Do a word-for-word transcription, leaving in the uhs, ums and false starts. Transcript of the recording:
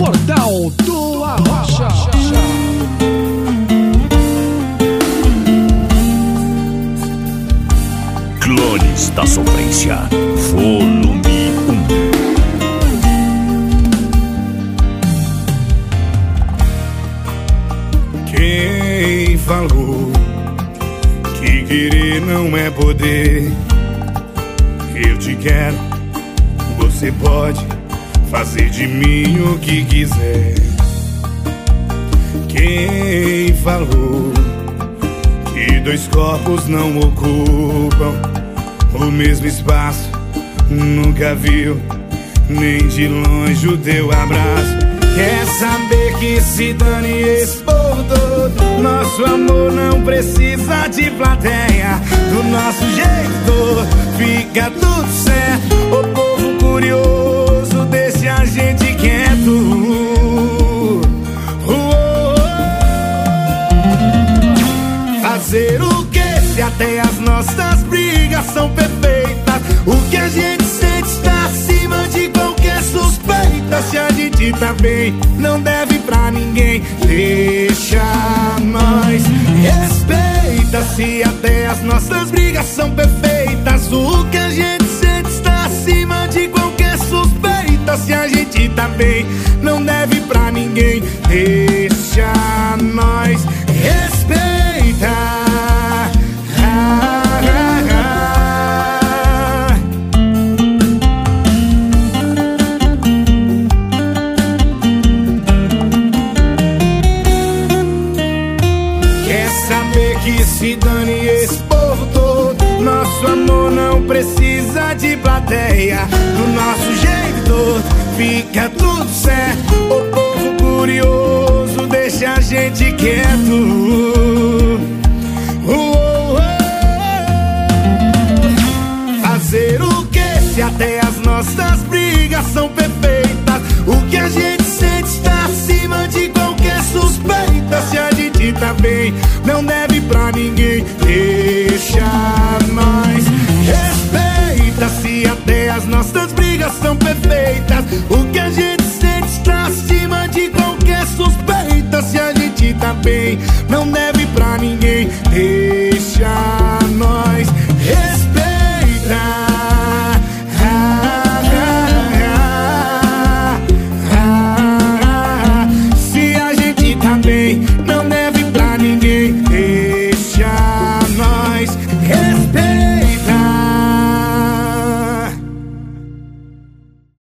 Portal do Arrocha. Clones da Sofrência, volume um. Quem falou que querer não é poder? Eu te quero, você pode fazer de mim o que quiser. Quem falou que dois corpos não ocupam o mesmo espaço? Nunca viu, nem de longe o teu abraço. Quer saber que se dane esse povo todo? Nosso amor não precisa de plateia. Do nosso jeito fica tudo certo. O povo curioso deixa a gente quieto. Fazer o que se até as nossas brigas são perfeitas? O que a gente sente está acima de qualquer suspeita. Se a gente tá bem, não deve pra ninguém. Deixa nós, respeita. Se até as nossas brigas são perfeitas, o que a gente sente está acima de qualquer suspeita. Se a gente tá bem, não deve pra ninguém. Deixa nós, respeita. Que se dane esse povo todo. Nosso amor não precisa de plateia. Do nosso jeito fica tudo certo.